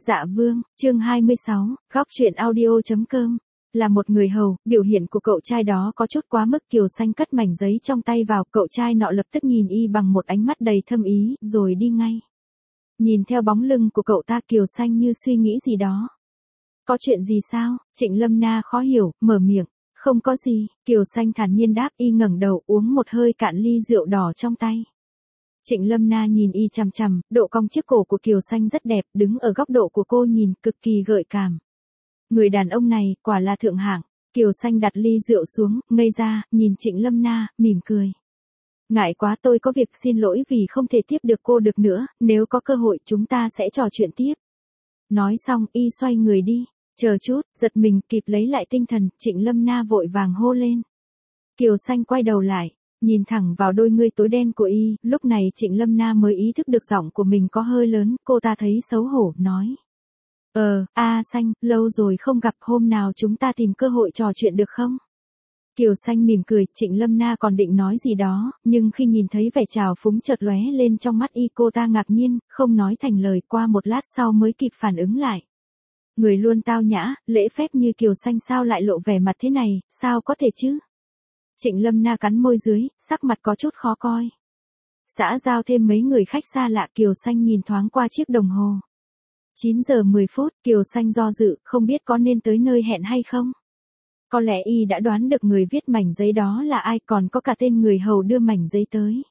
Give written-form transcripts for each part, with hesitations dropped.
Dạ vương, chương 26, góc truyện audio.com. Là một người hầu, biểu hiện của cậu trai đó có chút quá mức. Kiều Xanh cất mảnh giấy trong tay vào, cậu trai nọ lập tức nhìn y bằng một ánh mắt đầy thâm ý, rồi đi ngay. Nhìn theo bóng lưng của cậu ta, Kiều Xanh như suy nghĩ gì đó. Có chuyện gì sao? Trịnh Lâm Na khó hiểu, mở miệng. Không có gì, Kiều Xanh thản nhiên đáp. Y ngẩng đầu uống một hơi cạn ly rượu đỏ trong tay. Trịnh Lâm Na nhìn y chằm chằm, độ cong chiếc cổ của Kiều Xanh rất đẹp, đứng ở góc độ của cô nhìn cực kỳ gợi cảm. Người đàn ông này, quả là thượng hạng. Kiều Xanh đặt ly rượu xuống, ngây ra, nhìn Trịnh Lâm Na, mỉm cười. Ngại quá, tôi có việc, xin lỗi vì không thể tiếp được cô được nữa, nếu có cơ hội chúng ta sẽ trò chuyện tiếp. Nói xong, y xoay người đi. Chờ chút, giật mình, kịp lấy lại tinh thần, Trịnh Lâm Na vội vàng hô lên. Kiều Xanh quay đầu lại, nhìn thẳng vào đôi ngươi tối đen của y, lúc này Trịnh Lâm Na mới ý thức được giọng của mình có hơi lớn, cô ta thấy xấu hổ, nói. Xanh, lâu rồi không gặp, hôm nào chúng ta tìm cơ hội trò chuyện được không? Kiều Xanh mỉm cười, Trịnh Lâm Na còn định nói gì đó, nhưng khi nhìn thấy vẻ trào phúng chợt lóe lên trong mắt y, cô ta ngạc nhiên, không nói thành lời, qua một lát sau mới kịp phản ứng lại. Người luôn tao nhã, lễ phép như Kiều Xanh sao lại lộ vẻ mặt thế này, sao có thể chứ? Trịnh Lâm Na cắn môi dưới, sắc mặt có chút khó coi. Xã giao thêm mấy người khách xa lạ, Kiều Xanh nhìn thoáng qua chiếc đồng hồ. 9 giờ 10 phút, Kiều Xanh do dự, không biết có nên tới nơi hẹn hay không. Có lẽ y đã đoán được người viết mảnh giấy đó là ai, còn có cả tên người hầu đưa mảnh giấy tới.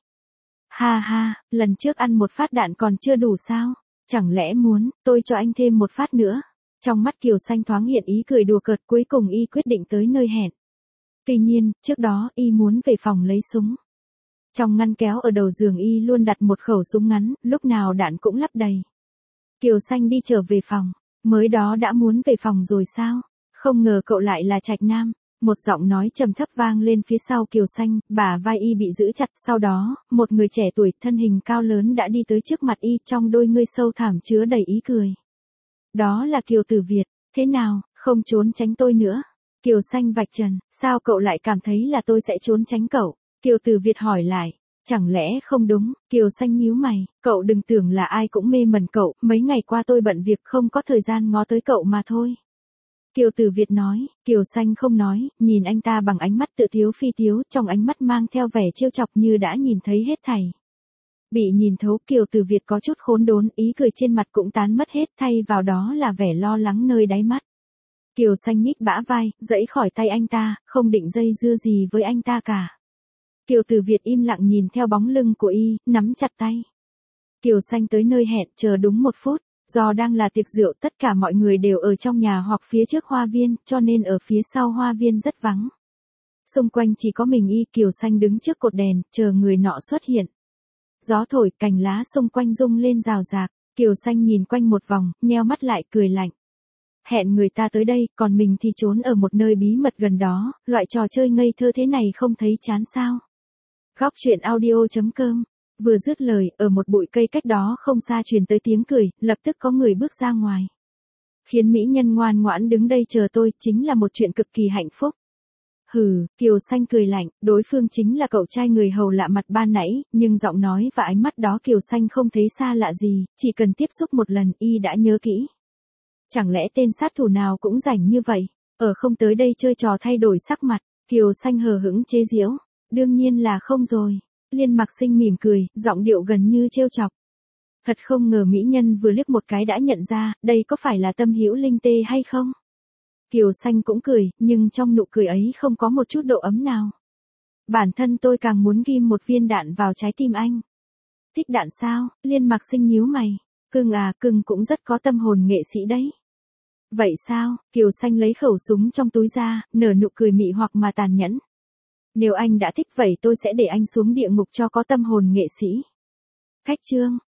Ha ha, lần trước ăn một phát đạn còn chưa đủ sao? Chẳng lẽ muốn, tôi cho anh thêm một phát nữa? Trong mắt Kiều Xanh thoáng hiện ý cười đùa cợt, cuối cùng y quyết định tới nơi hẹn. Tuy nhiên, trước đó y muốn về phòng lấy súng. Trong ngăn kéo ở đầu giường y luôn đặt một khẩu súng ngắn, lúc nào đạn cũng lắp đầy. Kiều Xanh đi trở về phòng, mới đó đã muốn về phòng rồi sao? Không ngờ cậu lại là Trạch Nam. Một giọng nói trầm thấp vang lên phía sau Kiều Xanh, bả vai y bị giữ chặt, sau đó, một người trẻ tuổi, thân hình cao lớn đã đi tới trước mặt y, trong đôi ngươi sâu thẳm chứa đầy ý cười. Đó là Kiều Tử Việt, thế nào, không trốn tránh tôi nữa? Kiều Xanh vạch trần, sao cậu lại cảm thấy là tôi sẽ trốn tránh cậu? Kiều Tử Việt hỏi lại, chẳng lẽ không đúng? Kiều Xanh nhíu mày, cậu đừng tưởng là ai cũng mê mẩn cậu, mấy ngày qua tôi bận việc không có thời gian ngó tới cậu mà thôi. Kiều Tử Việt nói, Kiều Xanh không nói, nhìn anh ta bằng ánh mắt tự tiếu phi tiếu, trong ánh mắt mang theo vẻ trêu chọc như đã nhìn thấy hết thảy. Bị nhìn thấu, Kiều Tử Việt có chút khốn đốn, ý cười trên mặt cũng tán mất hết, thay vào đó là vẻ lo lắng nơi đáy mắt. Kiều Xanh nhích bả vai, giãy khỏi tay anh ta, không định dây dưa gì với anh ta cả. Kiều Tử Việt im lặng nhìn theo bóng lưng của y, nắm chặt tay. Kiều Xanh tới nơi hẹn, chờ đúng 1 phút, do đang là tiệc rượu, tất cả mọi người đều ở trong nhà hoặc phía trước hoa viên, cho nên ở phía sau hoa viên rất vắng. Xung quanh chỉ có mình y, Kiều Xanh đứng trước cột đèn, chờ người nọ xuất hiện. Gió thổi, cành lá xung quanh rung lên rào rạc, Kiều Xanh nhìn quanh một vòng, nheo mắt lại, cười lạnh. Hẹn người ta tới đây, còn mình thì trốn ở một nơi bí mật gần đó, loại trò chơi ngây thơ thế này không thấy chán sao? Góc truyện audio.com. Vừa dứt lời, ở một bụi cây cách đó không xa truyền tới tiếng cười, lập tức có người bước ra ngoài. Khiến mỹ nhân ngoan ngoãn đứng đây chờ tôi, chính là một chuyện cực kỳ hạnh phúc. Hừ, Kiều Xanh cười lạnh, đối phương chính là cậu trai người hầu lạ mặt ban nãy, nhưng giọng nói và ánh mắt đó Kiều Xanh không thấy xa lạ gì, chỉ cần tiếp xúc một lần y đã nhớ kỹ. Chẳng lẽ tên sát thủ nào cũng rảnh như vậy, không tới đây chơi trò thay đổi sắc mặt? Kiều Xanh hờ hững chế giễu, đương nhiên là không rồi. Liên Mặc Sinh mỉm cười, giọng điệu gần như trêu chọc. Thật không ngờ mỹ nhân vừa liếc một cái đã nhận ra, đây có phải là Tâm Hữu Linh Tê hay không? Kiều Xanh cũng cười, nhưng trong nụ cười ấy không có một chút độ ấm nào. Bản thân tôi càng muốn ghim một viên đạn vào trái tim anh. Thích đạn sao? Liên Mặc Sinh nhíu mày. Cưng cũng rất có tâm hồn nghệ sĩ đấy. Vậy sao? Kiều Xanh lấy khẩu súng trong túi ra, nở nụ cười mị hoặc mà tàn nhẫn. Nếu anh đã thích vậy tôi sẽ để anh xuống địa ngục cho có tâm hồn nghệ sĩ. Khách trương,